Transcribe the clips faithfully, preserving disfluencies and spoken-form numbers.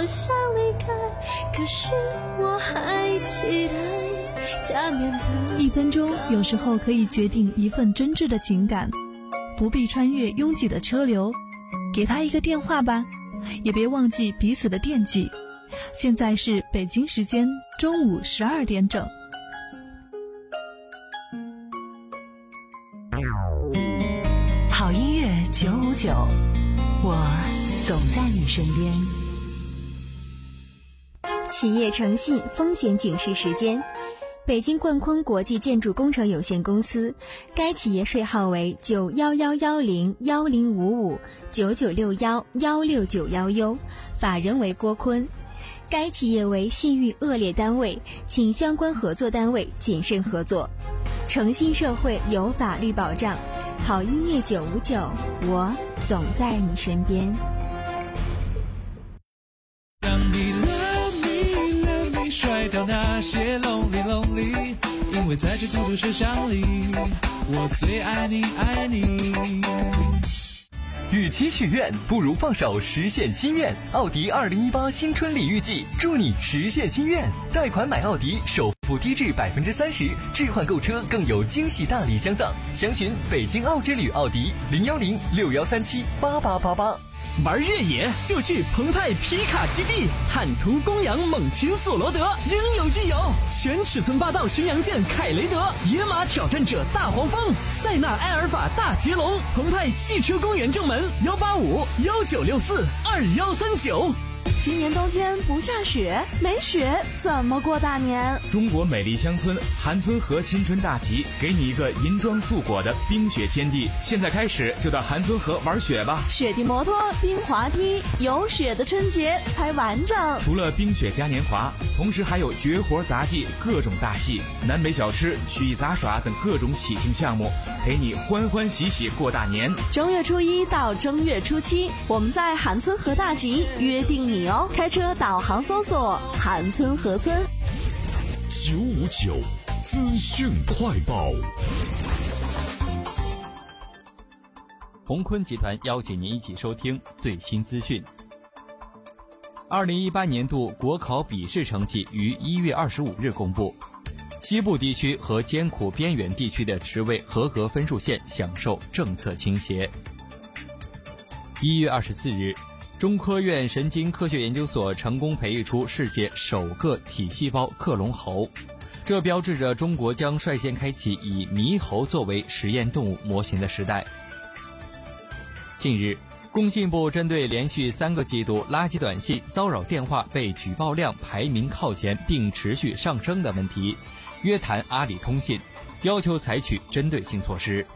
想离开，可是我还期待假面的一分钟有时候可以决定一份真挚的情感，不必穿越拥挤的车流，给他一个电话吧，也别忘记彼此的惦记。现在是北京时间中午十二点整。 好音乐九五九，我总在你身边。 企业诚信风险警示时间。北京冠坤国际建筑工程有限公司，该企业税号为九幺幺幺零幺零五五九九六幺幺六九幺 U， 法人为郭坤。该企业为信誉恶劣单位，请相关合作单位谨慎合作。诚信社会有法律保障，好音乐九五九，我总在你身边。 让你 love me love me 甩掉那些 lonely lonely， 因为在这孤独世上里，我最爱你爱你。 与其许愿，不如放手实现心愿。奥迪二零一八新春礼遇季，祝你实现心愿。贷款买奥迪，首付低至百分之三十，置换购车更有惊喜大礼相赠。详询北京奥之旅奥迪零幺零六幺三七八八八八。 玩越野就去澎湃皮卡基地，汉途公羊猛禽索罗德应有尽有，全尺寸霸道巡洋舰凯雷德，野马挑战者大黄蜂，塞纳埃尔法大捷龙，澎湃汽车公园正门幺八五幺九六四二幺三九。 今年冬天不下雪，没雪怎么过大年？ 中国美丽乡村韩村河新春大集，给你一个银装素裹的冰雪天地。现在开始就到韩村河玩雪吧！ 雪地摩托、冰滑梯，有雪的春节才完整。 除了冰雪嘉年华，同时还有绝活杂技、各种大戏、南北小吃、曲艺杂耍等各种喜庆项目，陪你欢欢喜喜过大年。 正月初一到正月初七，我们在韩村河大集约定你哦。开车导航搜索韩村河村。 九五九资讯快报。 鸿坤集团邀请您一起收听最新资讯。二零一八年度国考笔试成绩于一月二十五日公布，西部地区和艰苦边远地区的职位合格分数线享受政策倾斜。一月二十四日，中科院神经科学研究所成功培育出世界首个体细胞克隆猴，这标志着中国将率先开启以猕猴作为实验动物模型的时代。近日，工信部针对连续三个季度垃圾短信、骚扰电话被举报量排名靠前并持续上升的问题，约谈阿里通信，要求采取针对性措施。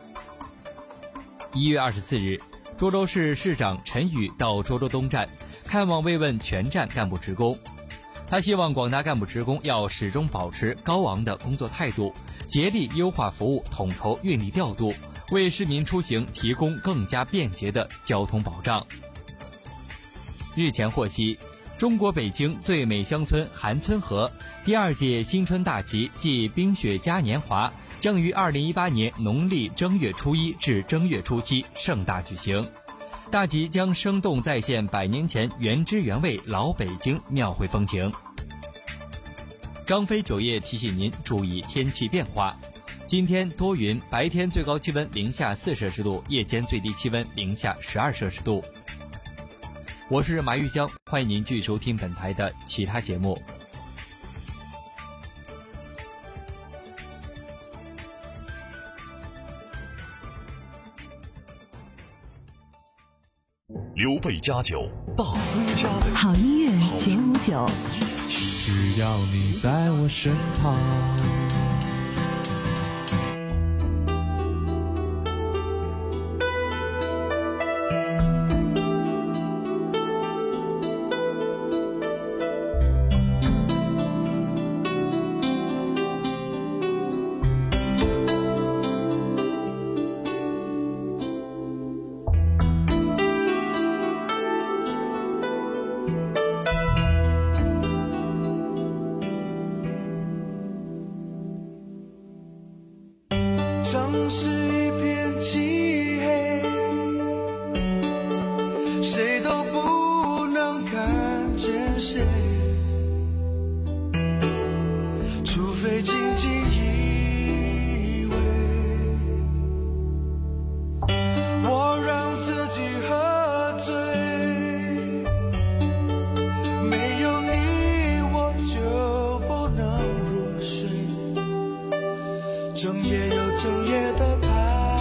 一月二十四日，涿州市市长陈宇到涿州东站看望慰问全站干部职工，他希望广大干部职工要始终保持高昂的工作态度，竭力优化服务，统筹运力调度，为市民出行提供更加便捷的交通保障。日前获悉，中国北京最美乡村韩村河第二届新春大集暨冰雪嘉年华将于二零一八年农历正月初一至正月初七盛大举行。大集将生动再现百年前原汁原味老北京庙会风情。张飞酒业提醒您注意天气变化，今天多云，白天最高气温零下四摄氏度，夜间最低气温零下十二摄氏度。我是马玉江，欢迎您继续收听本台的其他节目。 刘备家酒，大哥家的好音乐九五九， 只要你在我身旁。 非仅仅以为我让自己喝醉，没有你我就不能入睡，整夜又整夜的徘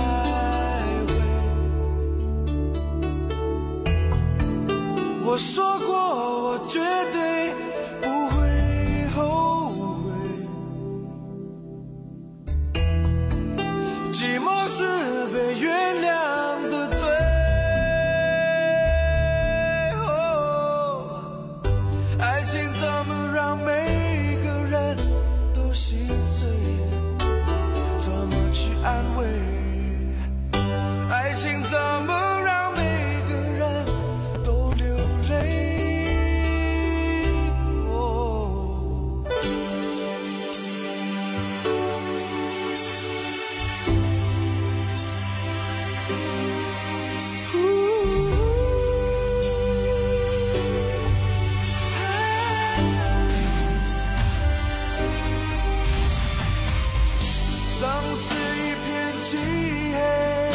徊。我说过我绝对不会后悔，寂寞是被原谅的罪。哦，爱情怎么让每个人都心碎，怎么去安慰？爱情怎么让每个人都流泪？城市一片漆黑，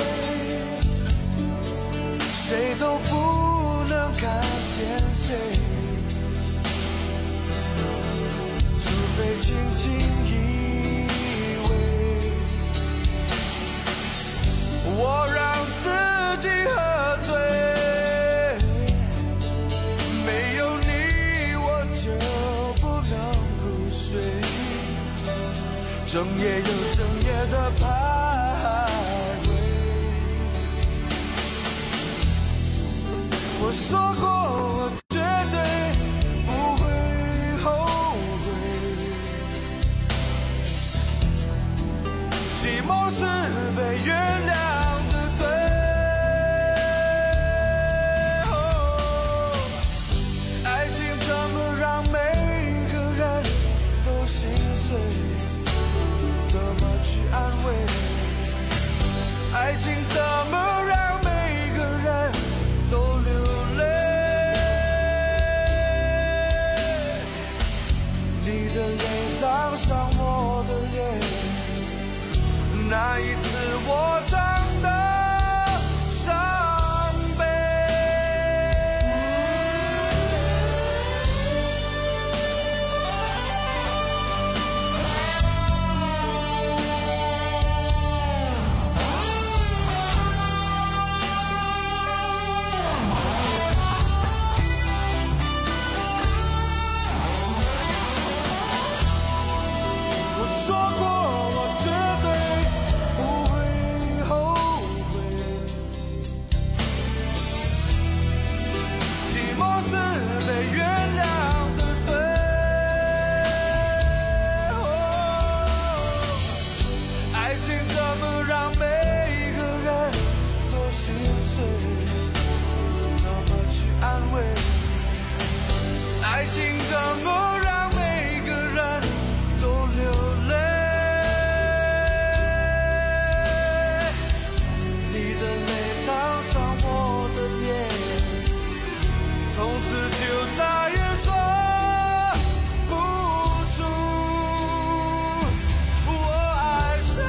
谁都不能看见谁，除非轻轻依偎。我让自己喝醉，没有你我就不能入睡，整夜又整夜的徘徊。我说过我绝对不会后悔，寂寞是被原谅的罪。哦，爱情怎么让每个人都心碎，怎么去安慰？爱情怎么让每个人都流泪？你的泪脏上我的脸，那一次我真的伤悲。我说过我绝对不会后悔，寂寞是被原谅的罪。哦，爱情怎么让每个人都心碎，怎么去安慰？爱情怎么让每个人都流泪？你的泪烫上我的脸，从此就再也说不出我爱谁。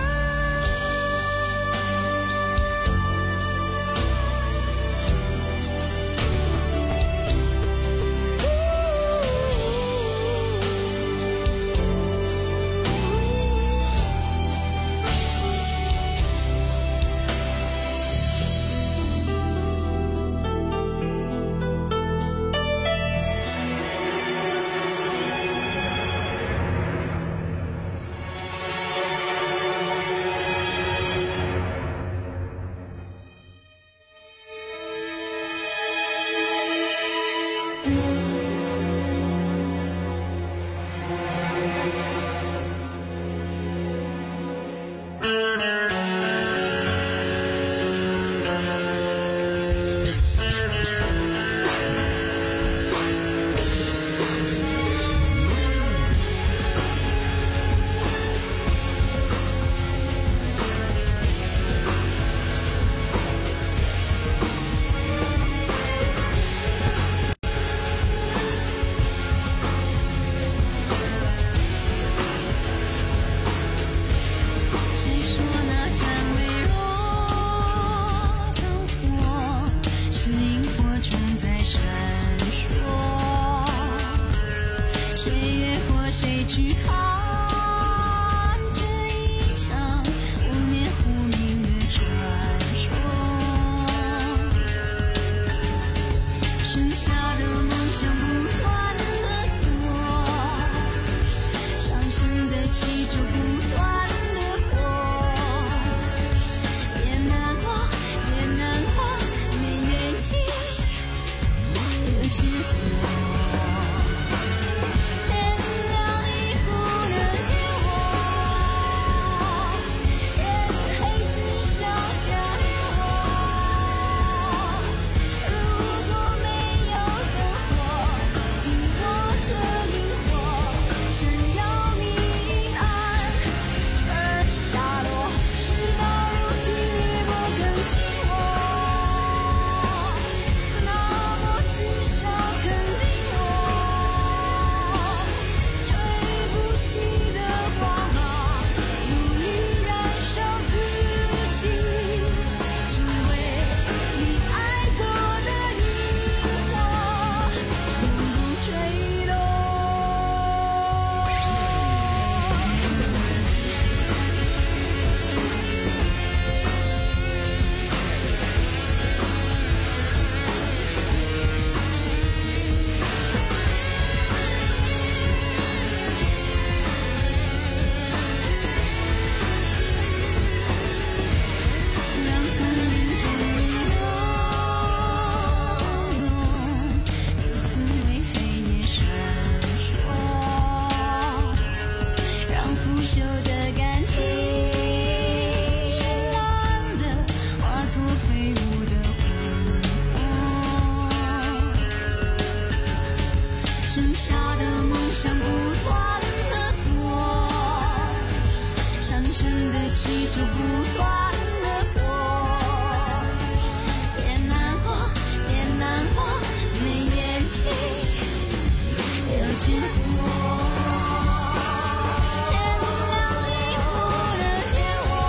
闪烁，谁越过谁去看这一场无眠无明的传说，剩下的梦想不断的做，上升的气就不断的破，别难过别难过，没原因的结果，天亮你不能见我，天黑只剩下你我，如果没有灯火，紧握着萤火，闪耀你阴暗而下落，事到如今你不更亲我，那么至少肯定我，吹不熄的光芒，努力燃烧自己，只为你爱过的萤火永不坠落。让丛林中你有曾为黑夜闪烁，让腐朽的感情绚烂的化作飞舞的魂魄，剩下的梦想不断的做，上升的气就不断的破，别难过别难过，没原因有结果，天亮你不能见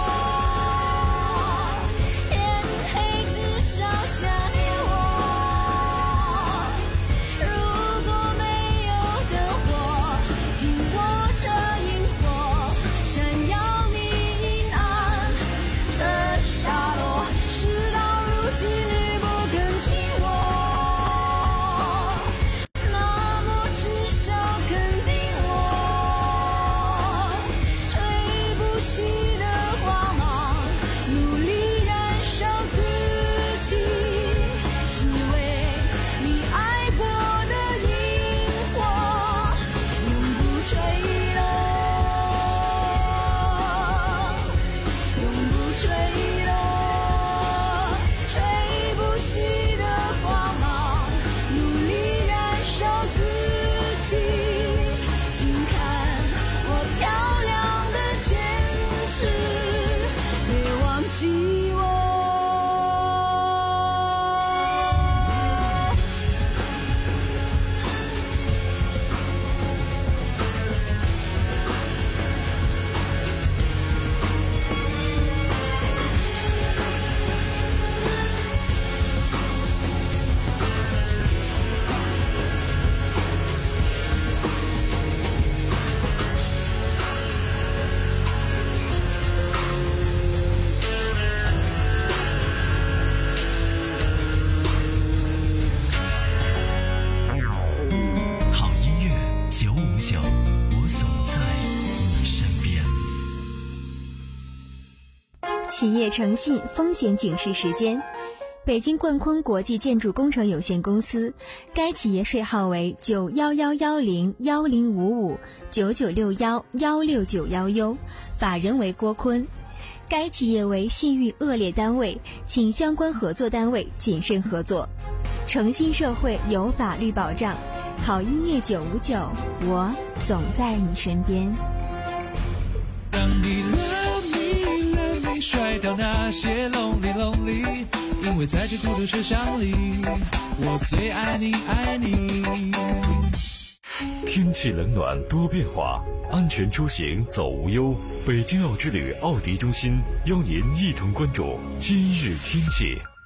我，天黑只剩下你我，如果没有灯火，紧握着萤火，闪耀你阴暗的下落，事到如今你不更亲我，那么至少肯定我，吹不熄的光芒，努力燃烧自己，只为你爱过的萤火永不坠落，永不坠落，吹不熄的光芒，努力燃烧自己，请看我漂亮的坚持，别忘记我。 好音乐九五九，我总在你身边。 企业诚信风险警示时间。北京冠坤国际建筑工程有限公司，该企业税号为九幺幺幺零幺零五五九九六幺幺六九幺 U， 法人为郭坤。该企业为信誉恶劣单位，请相关合作单位谨慎合作。诚信社会有法律保障，好音乐九五九，我总在你身边。 让你 love me love me 甩掉那些 lonely lonely， 因为在这孤独车厢里，我最爱你爱你。 天气冷暖多变化，安全出行走无忧。北京奥之旅奥迪中心邀您一同关注今日天气。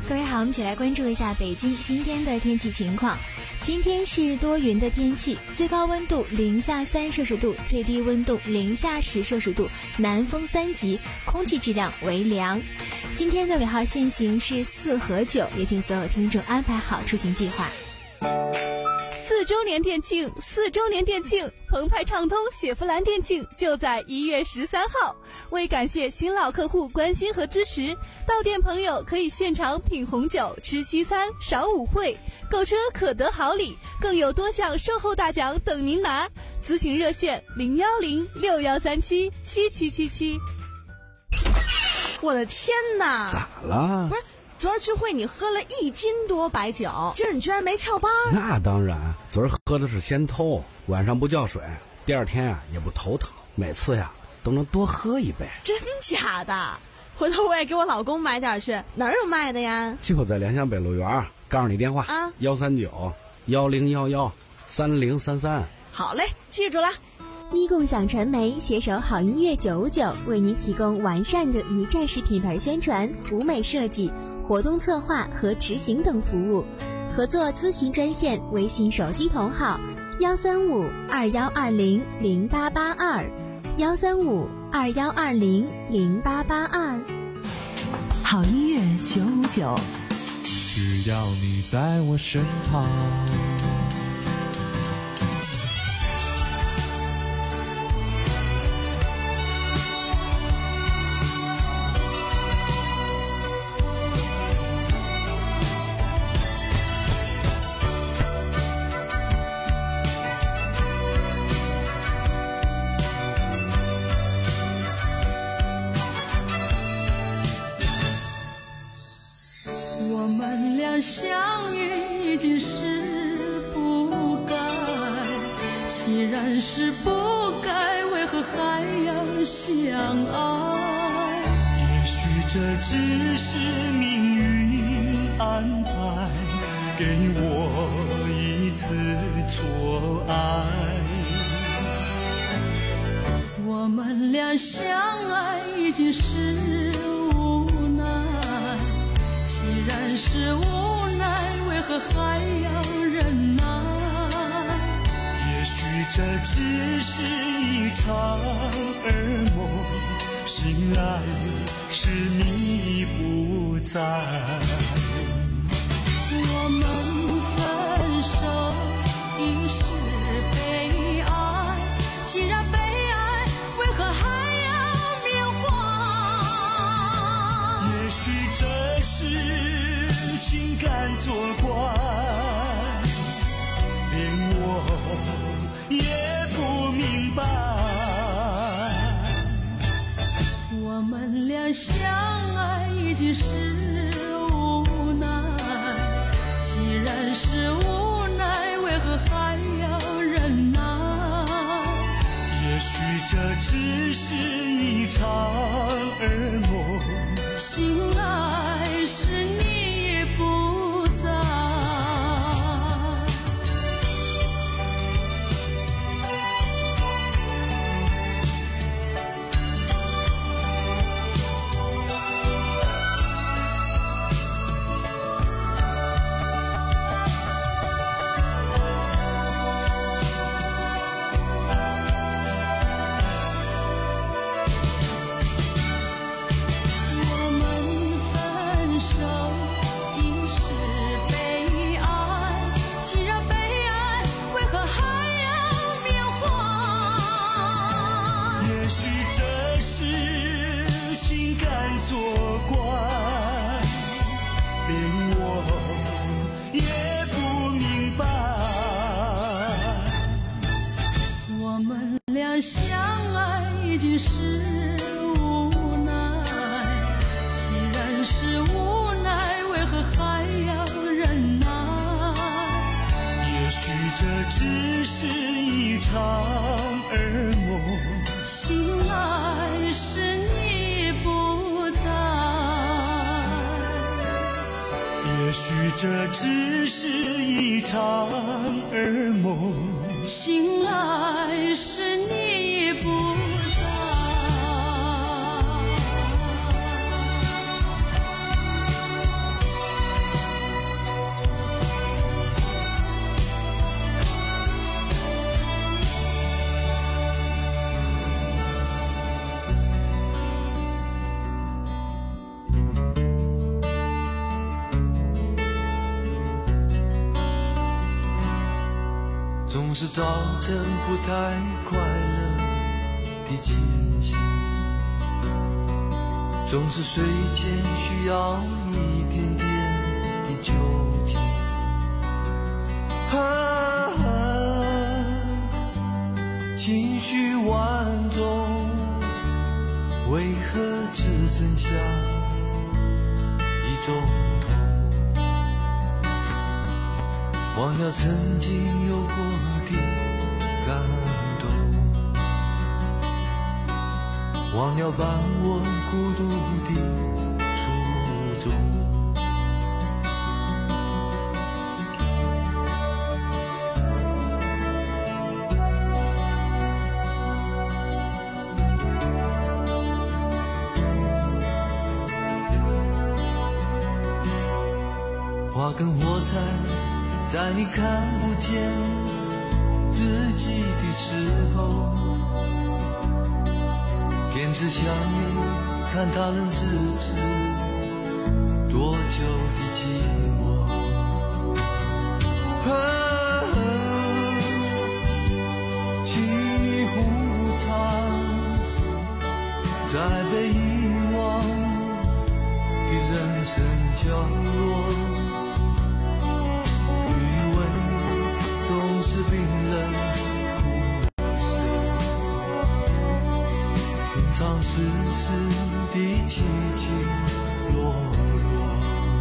各位好，我们一起来关注一下北京今天的天气情况。今天是多云的天气，最高温度零下三摄氏度，最低温度零下十摄氏度，南风三级，空气质量为良。今天的尾号限行是四和九，也请所有听众安排好出行计划。 四周年店庆，四周年店庆，澎湃畅通雪佛兰店庆就在一月十三号。为感谢新老客户关心和支持，到店朋友可以现场品红酒、吃西餐、赏舞会，购车可得好礼，更有多项售后大奖等您拿。咨询热线零幺零六幺三七七七七七。 我的天哪！ 咋了？ 不是。昨儿聚会你喝了一斤多白酒，今儿你居然没翘班？ 那当然，昨儿喝的是仙偷，晚上不叫水，第二天啊也不头疼，每次呀都能多喝一杯。 真假的？回头我也给我老公买点去，哪儿有卖的呀？ 就在联想北路园，告诉你电话啊，幺三九幺零幺幺三零三三。 好嘞，记住了。 一共享传媒携手好音乐九五九，为您提供完善的一站式品牌宣传、舞美设计、活动策划和执行等服务。合作咨询专线：微信手机同号幺三五二幺二零零八八二，幺三五二幺二零零八八二。 好音乐九五九， 只要你在我身旁。 相遇已经是不该，既然是不该，为何还要相爱？ 也许这只是命运安排，给我一次错爱。 我们俩相爱已经是无奈，既然是无奈，为何还要忍耐？ 也许这只是一场噩梦，醒来是你不在。 我们分手已是悲哀，既然悲哀，为何还要缅怀？ 也许这是情感作怪，连我也不明白。 我们俩相爱已经是无奈，既然是无奈，为何还要忍耐？ 也许这只是一场噩梦， 醒来是你不在。相爱已经是无奈，既然是无奈，为何还要忍耐？ 也许这只是一场噩梦， 醒来是你不在。 也许这只是一场噩梦， 醒来是你不在。 总是造成不太快乐的情形，总是睡前需要一点点的酒精。啊，情绪万种，为何只剩下一种痛？忘了曾经有过的感动，忘了伴我孤独的初衷。花跟火柴在你看不见自己的时候，点支香烟看它能支持多久的寂寞。啊，沏一壶茶，在被遗忘的人生角落，总是冰冷苦涩，品尝世事的起起落落。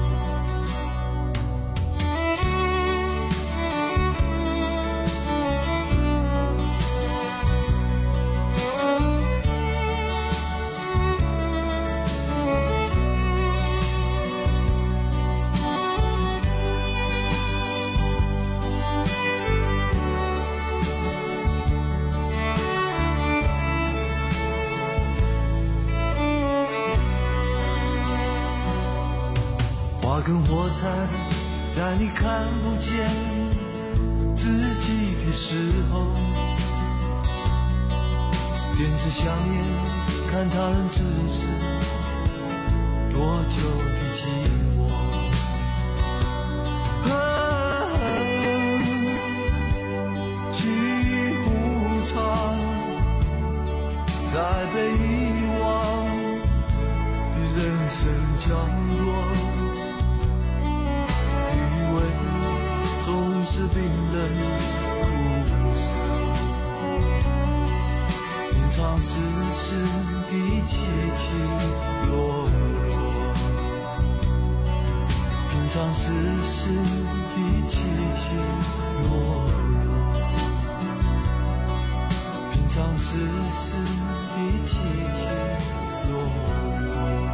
花跟火柴在你看不见自己的时候，点支香烟看它能支持多久的寂寞。啊，沏一壶茶，在被遗忘的人生角落，总是冰冷苦涩，品尝世事的起起落落，品尝世事的起起落落，品尝世事的起起落落。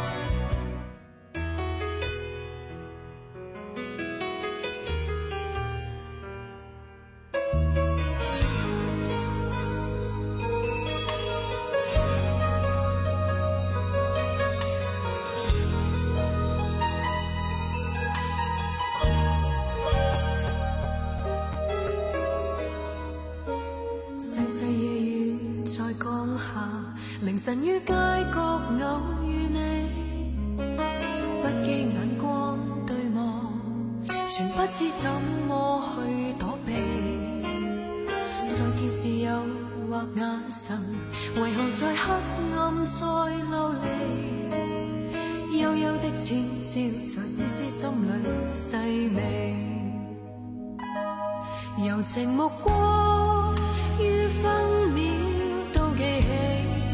凌晨於街角偶遇你，不羈眼光對望，全不知怎麼去躲避。再見時誘惑眼神，為何在黑暗再流離？幽幽的淺笑在絲絲心裏細微，柔情目光於分秒都記起。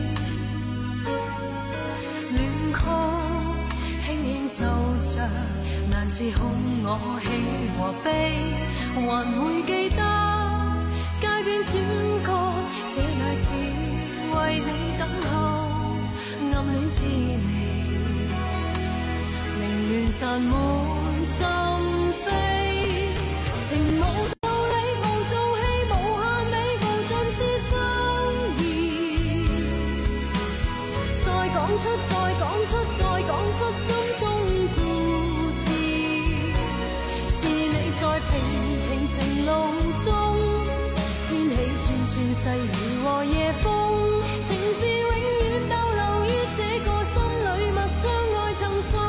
奏着難自控我喜和悲，還會記得街邊轉角，這女子為你等候，暗戀滋味，凌亂散滿心扉，情無道理無做戲無限美無盡是心意，再講出再講出再講出心中在平平情路中，天氣串串細雨和夜風，情是永遠逗留於這個心裏，默將愛贈送。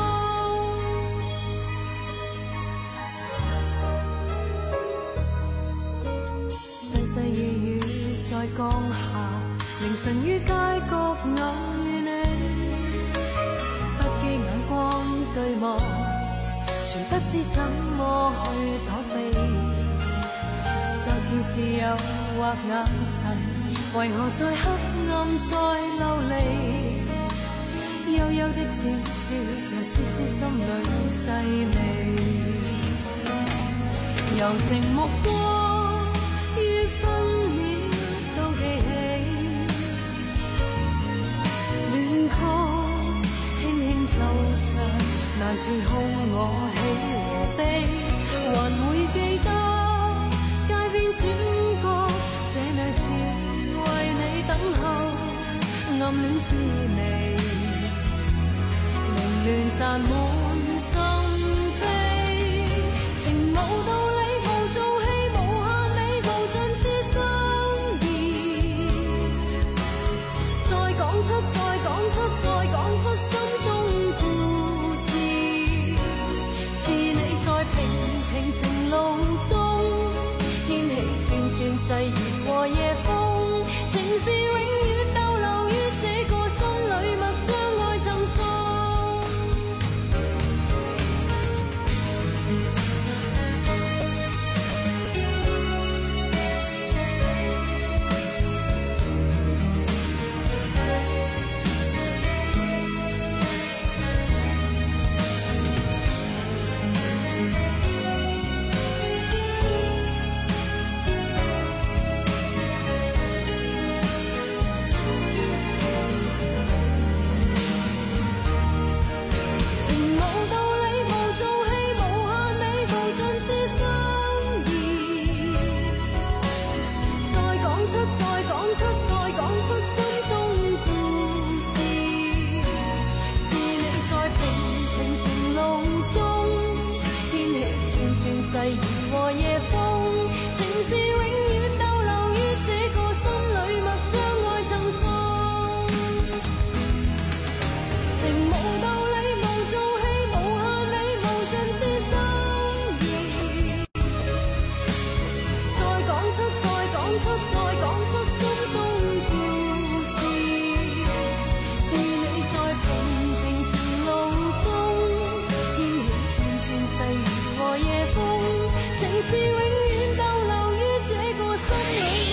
逝夜雨在降下，凌晨於街角偶遇你，不羈眼光對望，全不知怎麼去躲避。再見時誘惑眼神，為何在黑暗再流離？幽幽的悄悄，在絲絲心裏細微，柔情目光於分秒都記起，戀曲輕輕奏着，難自控我喜和悲，還會記得街邊轉角，這女子為你等候，暗戀滋味，凌亂散滿心扉，情無道理，無做戲，無限美，無盡痴心意。再講出，再講出，再講出心中故事，是你在平平情路中掀起串串細雨和夜風，情是永遠逗留於這個心裏，默將愛贈送。細雨和夜風，情是永遠逗留於這個心裏，默將愛贈送。情無道理，無做戲，無限美，無盡痴心意。再講出，再講出，再講出心中故事，是你在平平情路中掀起串串細雨和夜風。情是永遠逗留於這個心裏。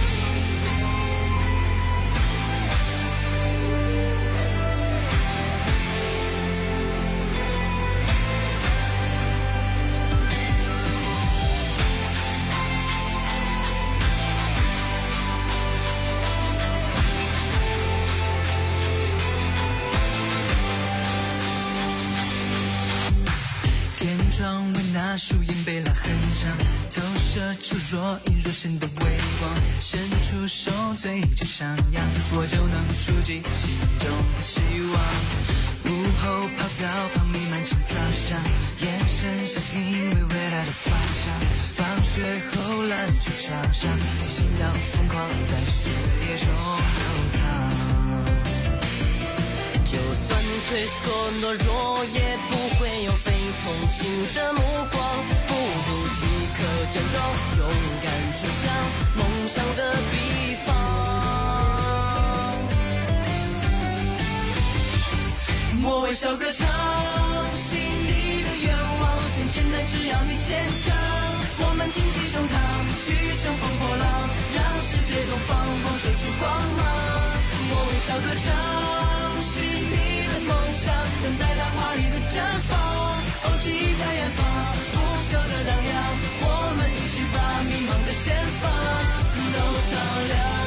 天窗为那树荫背了很长，投射出若隐若现的微光，伸出手嘴就上扬，我就能触及心中的希望。午后跑道旁弥漫成草香，眼神上因为未来的方向。放学后篮球场上，心跳疯狂在血液中流淌。就算退缩懦弱，也不会有被同情的目光，不如即刻站桩，勇敢冲向梦想的彼方。我微笑歌唱，心里的愿望很简单，只要你坚强。我们挺起胸膛，去乘风破浪，让世界东方放射出光芒。我微笑歌唱，心里的梦想等待它华丽的绽放。哦，记忆在远方，不朽的荡漾，我们一起把迷茫的前方都照亮。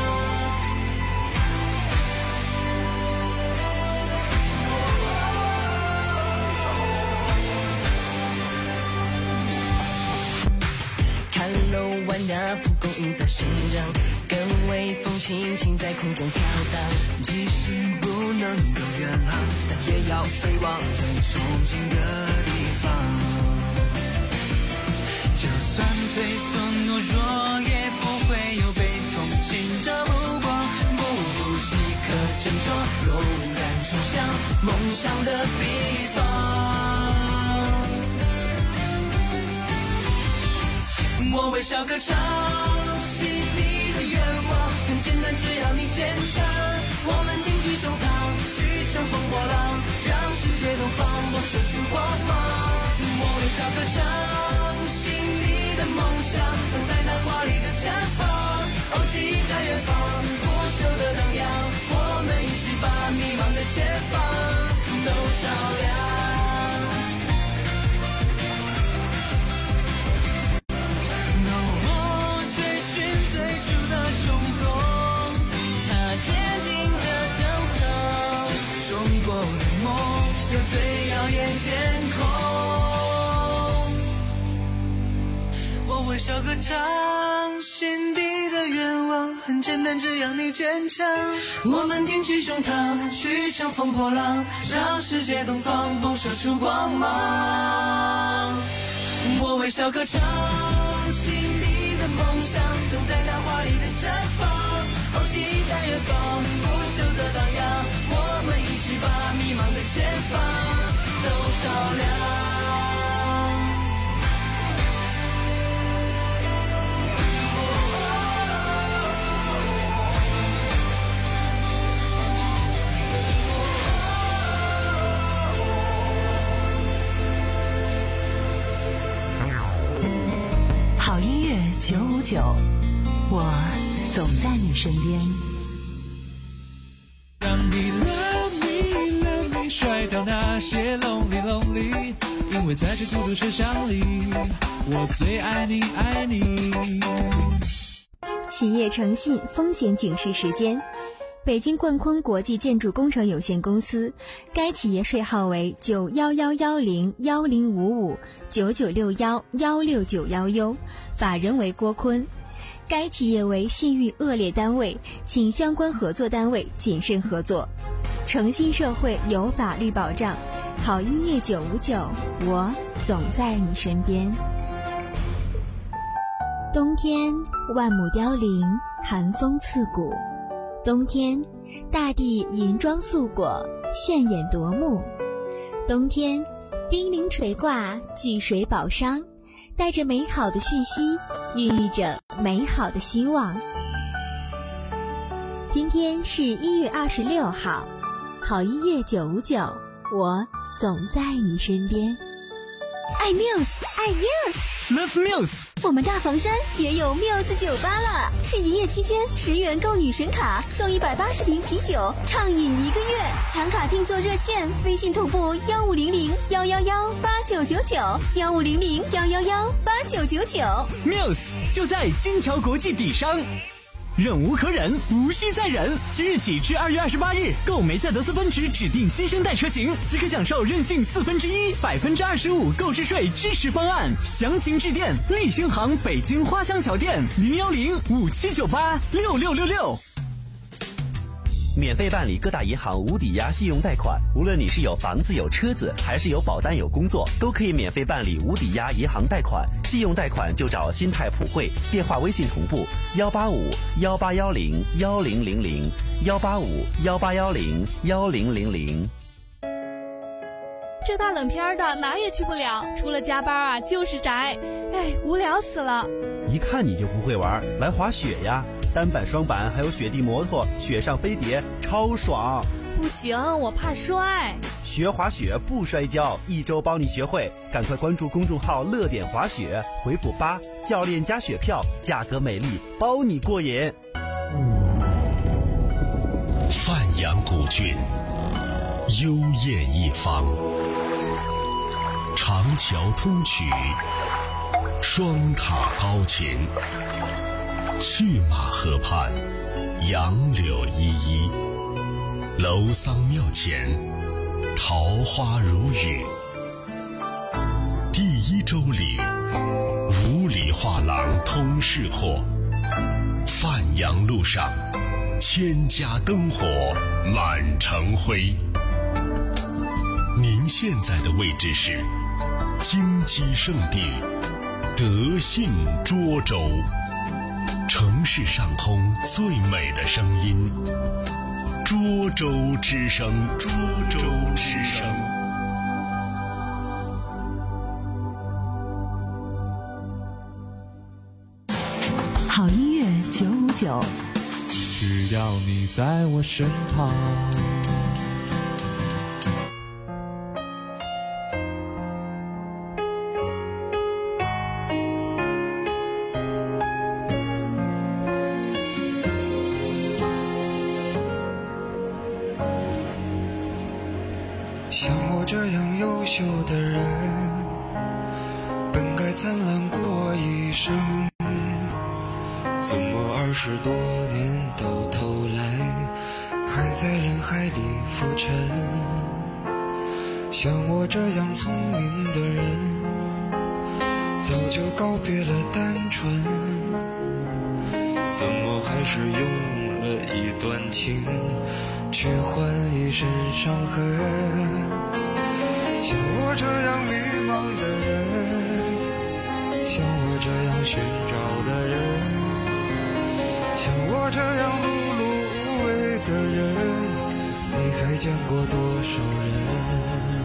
看楼弯呀，蒲公英在生长，跟微风轻轻在空中飘荡。即使不能够远航，但也要飞往最憧憬的地方。就算退缩懦弱，也不会有被同情的目光。不如即刻振作，勇敢冲向梦想的彼方。我微笑歌唱。 实你的愿望很简单，只要你坚强，我们挺起胸膛，去乘风破浪，让世界东方迸射出光芒。我微笑歌唱，心里的梦想，等待那华丽的绽放。哦，记忆在远方，不朽的荡漾，我们一起把迷茫的前方都照亮。有最耀眼天空，我微笑歌唱，心底的愿望很简单，只要你坚强，我们挺起胸膛，去乘风破浪，让世界东方迸射出光芒。我微笑歌唱，心底的梦想，等待那华丽的绽放。哦，记忆在远方，不朽的荡漾，我们一起把迷茫的前方都照亮。 好音乐九五九，我总在你身边。 让你 love me love me 甩掉那些 lonely lonely， 因为在这孤独车厢里，我最爱你爱你。 企业诚信风险警示时间。北京冠坤国际建筑工程有限公司，该企业税号为九幺幺幺零幺零五五九九六幺幺六九幺 U， 法人为郭坤。该企业为信誉恶劣单位，请相关合作单位谨慎合作。诚信社会有法律保障，好音乐九五九，我总在你身边。冬天万亩凋零，寒风刺骨。冬天，大地银装素裹，炫眼夺目。冬天，冰凌垂挂，聚水宝商，带着美好的讯息，孕育着美好的希望。今天是一月二十六号，好音乐九五九，我总在你身边。 爱 Muse， 爱 Muse，Love Muse。 我们大房山也有 Muse 酒吧了，是营业期间十元购女神卡送一百八十瓶啤酒，畅饮一个月。抢卡订座热线：微信同步幺五零零幺幺幺八九九九，幺五零零幺幺幺八九九九。 Muse 就在金桥国际底商。忍无可忍，无需再忍。即日起至二月二十八日，购梅赛德斯奔驰指定新生代车型，即可享受任性四分之一、百分之二十五购置税支持方案。详情致电立星行北京花乡桥店零幺零五七九八六六六六。 免费办理各大银行无抵押信用贷款，无论你是有房子有车子，还是有保单有工作，都可以免费办理无抵押银行贷款。信用贷款就找新泰普惠，电话微信同步幺八五幺八幺零幺零零零幺八五幺八幺零幺零零零。 这大冷天的哪也去不了，除了加班啊就是宅，哎，无聊死了。 一看你就不会玩，来滑雪呀！单板、双板还有雪地摩托，雪上飞碟，超爽！ 不行，我怕摔。 学滑雪不摔跤，一周帮你学会。赶快关注公众号“乐点滑雪”，回复八，教练加雪票，价格美丽，包你过瘾。 范阳古郡，幽艳一方，长桥通衢，双塔高擎。去马河畔，杨柳依依，楼桑庙前，桃花如雨。第一周里，五里画廊通市货。范阳路上，千家灯火满城辉。您现在的位置是金鸡圣地德信涿州。城市上空最美的声音，涿州之声，涿州之声。 好音乐九五九， 只要你在我身旁。 像我这样优秀的人，本该灿烂过一生，怎么二十多年到头来还在人海里浮沉？像我这样聪明的人，早就告别了单纯，怎么还是用了一段情去换一身伤痕？像我这样迷茫的人，像我这样寻找的人，像我这样碌碌无为的人，你还见过多少人？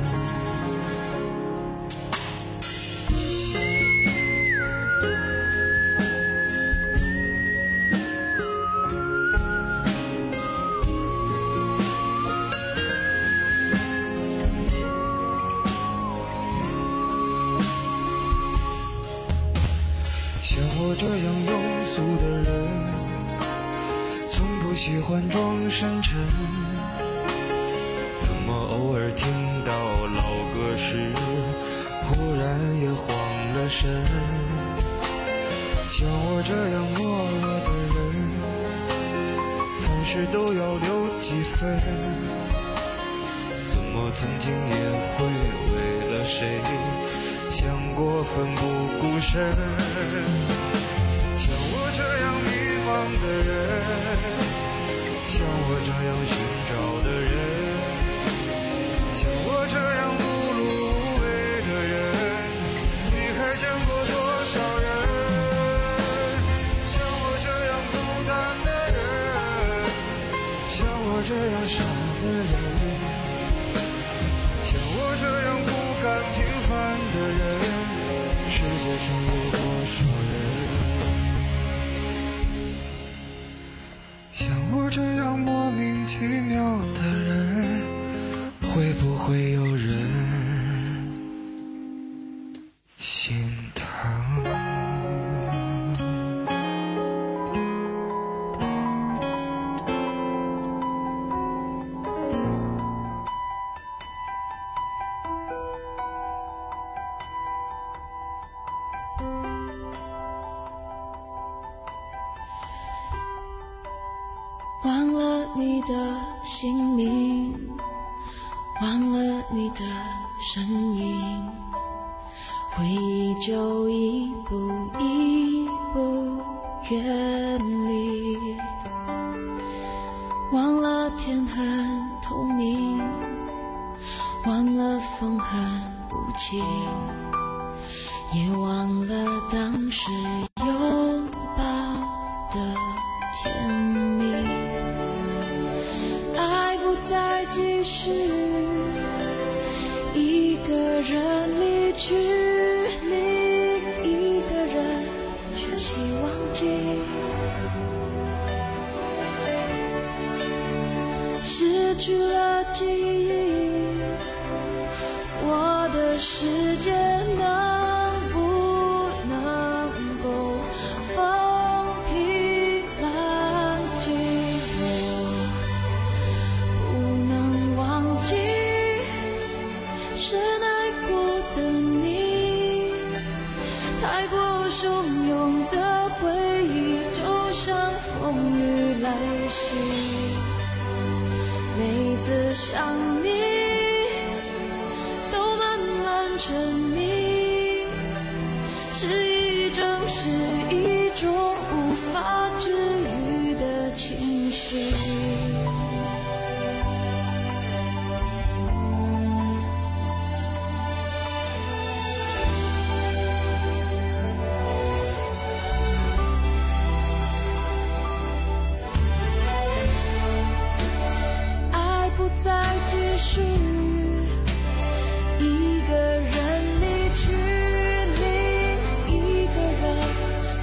我这样庸俗的人，从不喜欢装深沉，怎么偶尔听到老歌时忽然也慌了神？像我这样懦弱的人，凡事都要留几分，怎么曾经也会为了谁想过奋不顾身？像我这样迷茫的人，像我这样寻找的人，像我这样碌碌无为的人，你还见过多少人？像我这样孤单的人，像我这样傻的人，像我这样不甘平凡的人，世界上有多少人？像我这样莫名其妙的人，会不会有人心疼？ 忘了你的姓名，忘了你的身影，回忆就一步一步远离。忘了天很透明，忘了风很无情，也忘了当时拥抱的甜蜜。爱不再继续，一个人离去，另一个人学习忘记。失去了记忆，我的世界能不能够风平浪静？我不能忘记深爱过的你，太过汹涌的回忆就像风雨来袭，每次想你都慢慢沉迷，是一种是一种无法治愈的情绪。爱不再继续，一个人离去，另一个人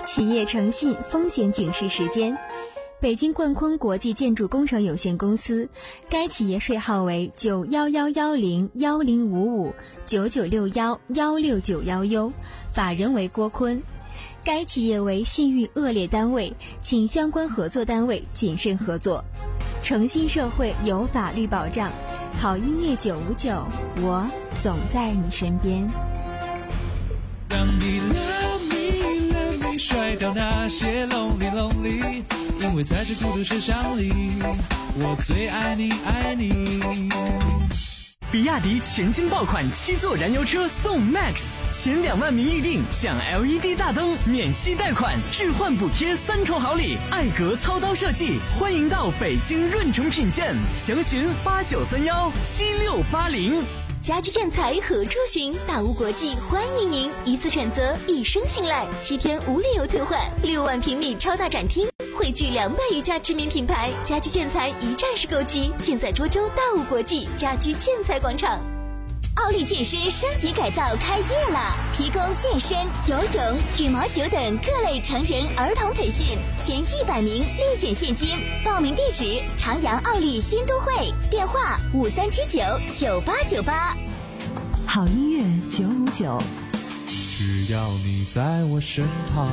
企业诚信风险警示时间。北京冠坤国际建筑工程有限公司，该企业税号为九幺幺幺零幺零五五九九六幺幺六九幺 U， 法人为郭坤。该企业为信誉恶劣单位，请相关合作单位谨慎合作。诚信社会有法律保障，好音乐九五九，我总在你身边。 让你 love me love me 甩掉那些 lonely lonely， 因为在这孤独车厢里，我最爱你爱你。 比亚迪全新爆款七座燃油车送 Max， 前两万名预定享 L E D 大灯、免息贷款、置换补贴三重好礼，艾格操刀设计，欢迎到北京润城品鉴，详询八九三幺七六八零。 家居建材何处寻？大屋国际欢迎您，一次选择，一生信赖，七天无理由退换，六万平米超大展厅，汇聚两百余家知名品牌，家居建材一站式购齐，尽在涿州大屋国际家居建材广场。奥利健身升级改造开业啦！提供健身、游泳、羽毛球等各类成人、儿童培训，前一百名立减现金。报名地址：长阳奥利新都会，电话五三七九九八九八。 好音乐九五九， 只要你在我身旁。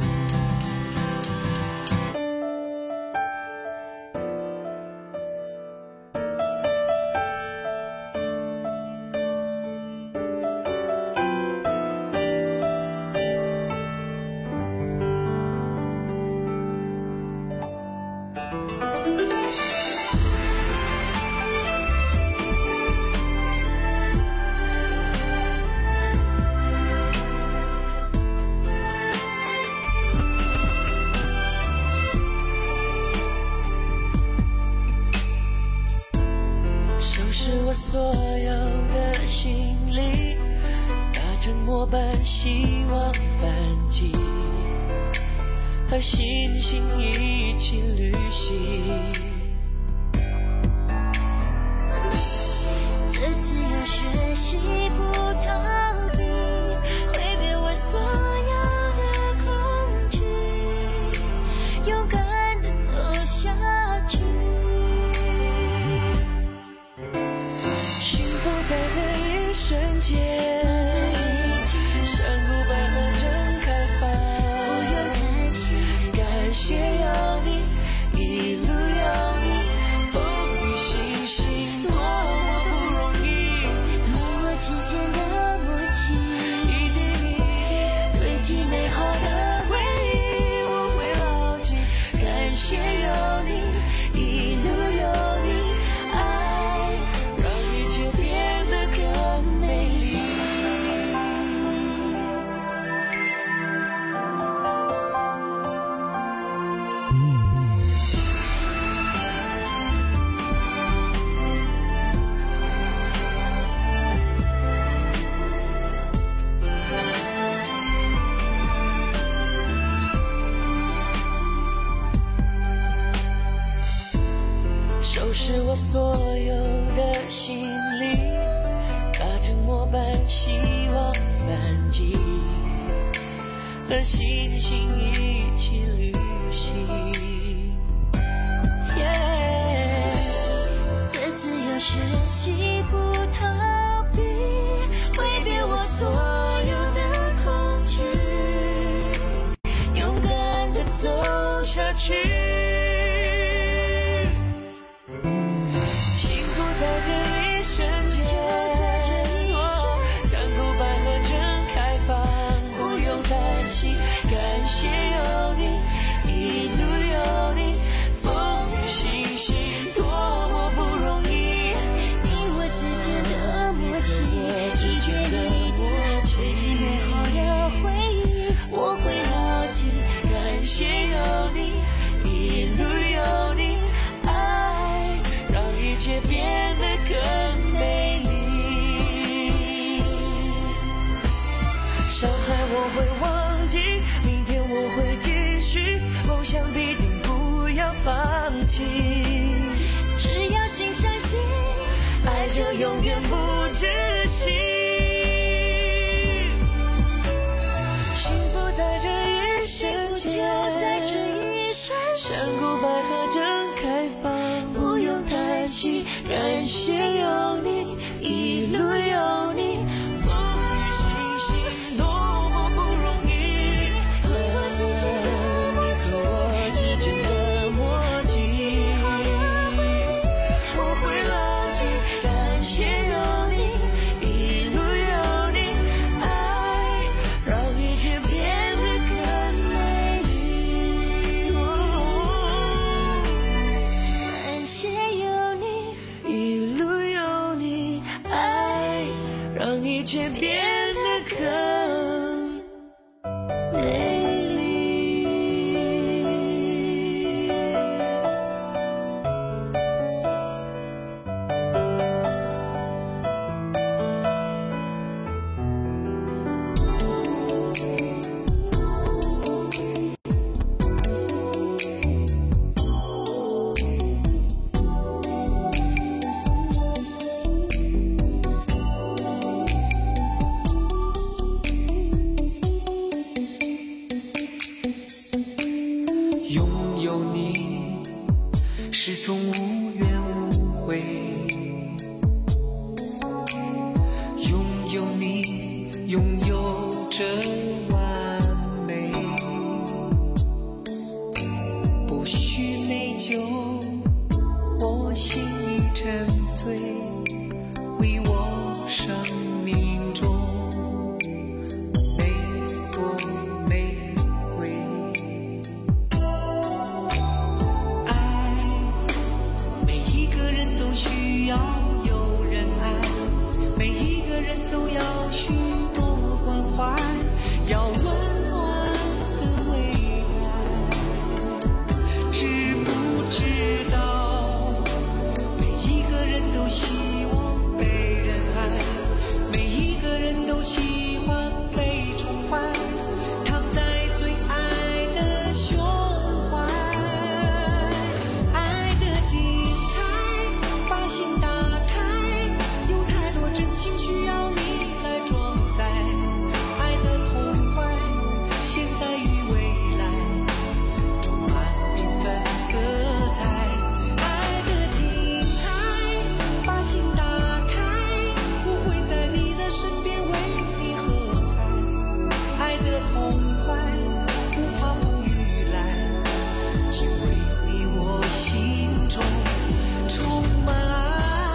我所有的行李，搭乘末班希望班机，和星星一起旅行。 这次要学习不逃避，挥别我所有的恐惧，勇敢地走下去。 在这一瞬间，山谷百花正开放， 不用担心， 感谢有你，一路有你，风雨星星多么不容易， 你我之间的默契， 一点一滴堆积美好的回忆，我会牢记，感谢有你，一路有你。收拾我所有的行李，搭乘末班希望班机，和星星一起旅行。Yeah， 这次要学习不逃避，挥别我所有的恐惧，勇敢地走下去。 在这一瞬间，山谷百花正开放，不用担心，感谢有你，一路有你，风雨星星多么不容易， 你我之间的默契， 之间的默契， 堆积美好的回忆，我会牢记， 感谢有你，一路有你，爱让一切变得更美丽。伤害我会忘记，明天我会继续，梦想必定不要放弃。 只要心相信， 爱着永远不止息。幸福在这一瞬山谷百合正开放，不用叹息，感谢有你，一路有你。风雨星星多么不容易，你我之间的默契，我之间的默契，不会忘记，感谢有你，一路有你，爱让一切变得更美丽。感谢有你，一路有你，爱让一切变得更美丽。拥有你，始终无怨无悔。拥有你，拥有着完美。不需美酒，我心已沉醉，为我生命中每朵玫瑰。每一个人都需要有人爱，每一个人都要许多关怀，要温暖的未来。知不知道，每一个人都希望被人爱，每一个人都喜欢被宠坏，躺在最爱的胸怀。爱的精彩，把心打开，有太多真情需要你来装载。爱的痛快，现在与未来，充满缤纷色彩。爱的精彩，把心打开，我会在你的身边为你喝彩。爱的痛快，不怕风雨来，因为你我心中充满爱。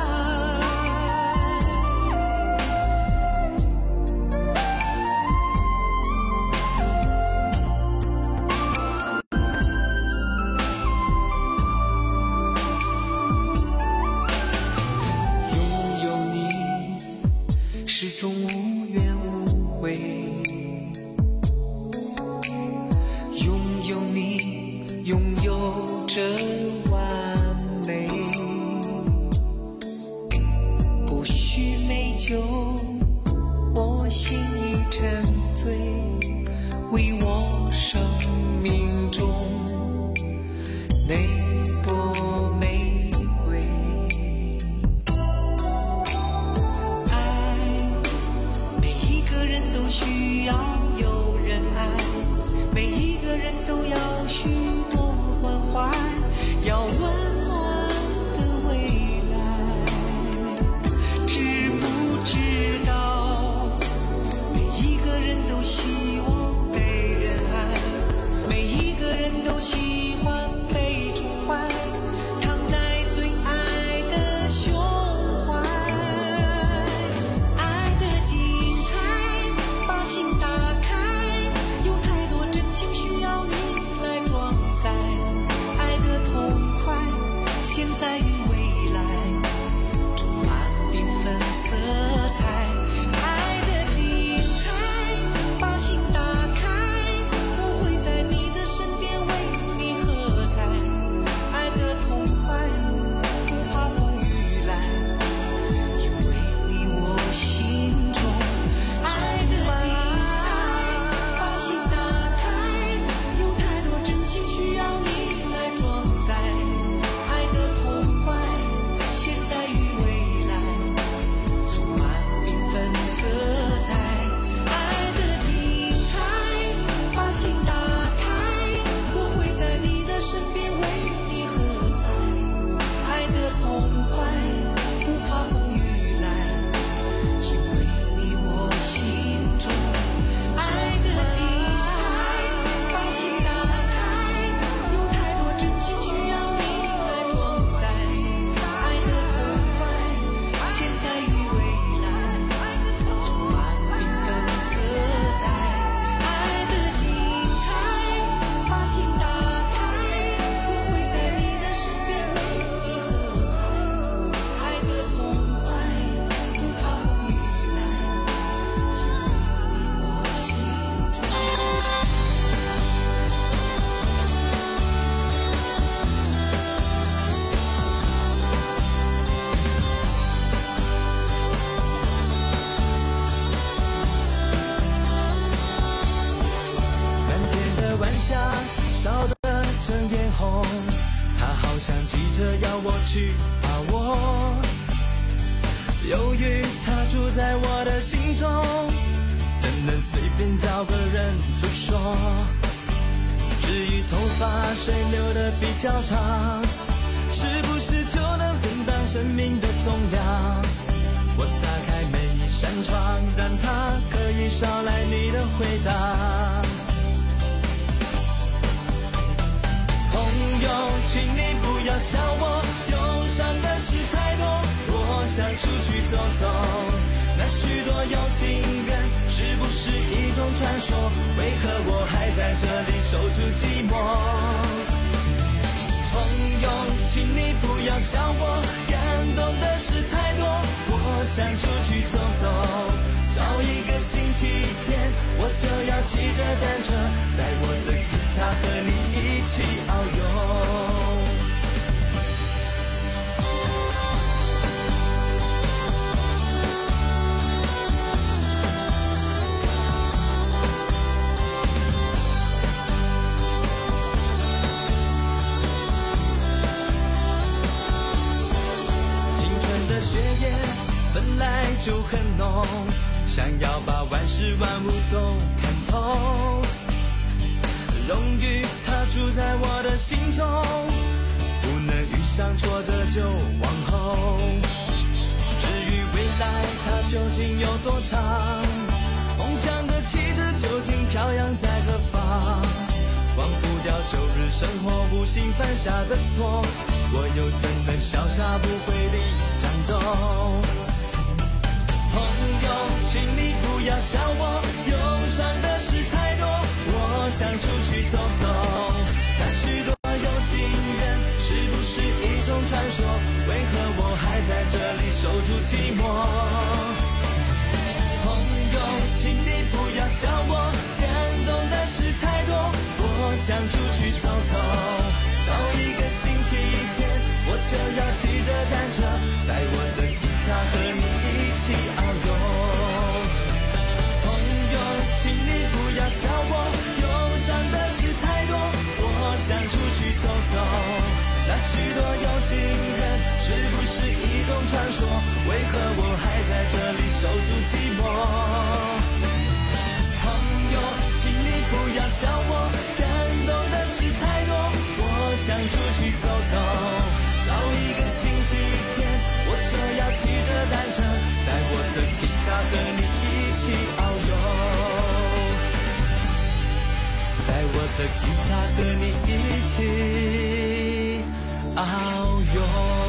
拥有你，始终无怨无悔。拥有你，拥有着完美。不需美酒，我心已沉醉，为我生命中那朵玫瑰。爱，每一个人都需要有人爱，每一个人都要许多关怀， 下烧得正眼红，他好像急着要我去把握。由于他住在我的心中，怎能随便找个人诉说？至于头发谁留得比较长，是不是就能分担生命的重量？我打开每一扇窗，让它可以捎来你的回答。朋友，请你不要笑我，忧伤的事太多，我想出去走走。那许多有情人是不是一种传说？为何我还在这里守住寂寞？朋友，请你不要笑我，感动的事太多，我想出去走走。找一个星期天，我就要骑着单车，带我的吉他和你一起遨游。血液本来就很浓，想要把万事万物都看透。荣誉它住在我的心中，不能遇上挫折就往后。至于未来它究竟有多长，梦想的旗帜究竟飘扬在何方？忘不掉旧日生活无心犯下的错，我又怎能潇洒不回力战斗？朋友，请你不要笑我，忧伤的事太多，我想出去走走。那许多有情人是不是一种传说？为何我还在这里守住寂寞？朋友，请你不要笑我，感动的事太多，我想出去走走。找一个星期天，我就要骑着单车，带我的吉他和你一起遨游。朋友，请你不要笑我，忧伤的事太多，我想出去走走。那许多有情人是不是一种传说？为何我还在这里守住寂寞？朋友，请你不要笑我，感动的事太多，我想出去走走。找一个星期天，我就要骑着单车，带我的吉他和你一起遨游。带我的吉他和你一起遨游。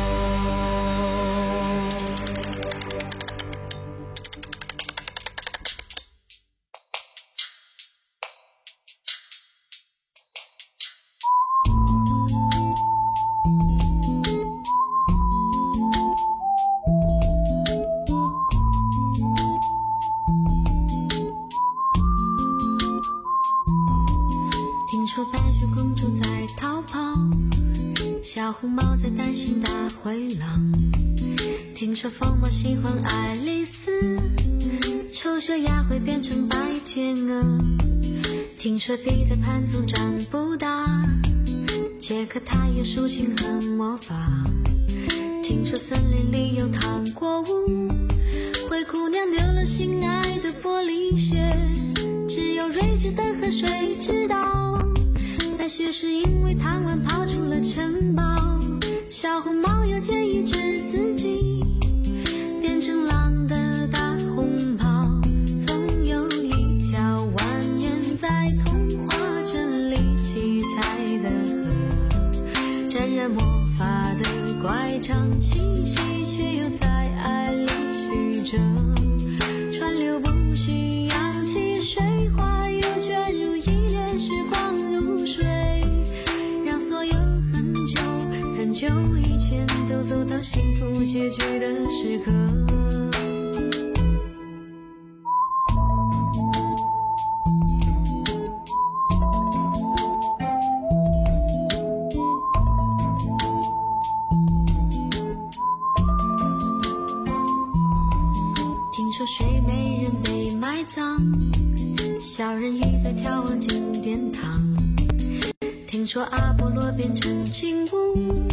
小红帽在担心大灰狼，听说疯帽喜欢爱丽丝，丑小鸭会变成白天鹅，听说彼得潘总长不大，杰克他有竖琴和魔法，听说森林里有糖果屋，灰姑娘丢了心爱的玻璃鞋，只有睿智的河水知道，白雪是因为贪玩跑出了城堡，小红帽又建议治自己变成狼的大红袍，总有一条蜿蜒在童话镇里七彩的河，沾染魔法的乖张气息却又在爱里曲折，川流不息扬起水花，又卷入一帘时光如水，让所有很久很久以前都走到幸福结局的时刻。听说睡美人被埋葬，小人鱼在眺望进殿堂， 听说阿波罗变成金乌。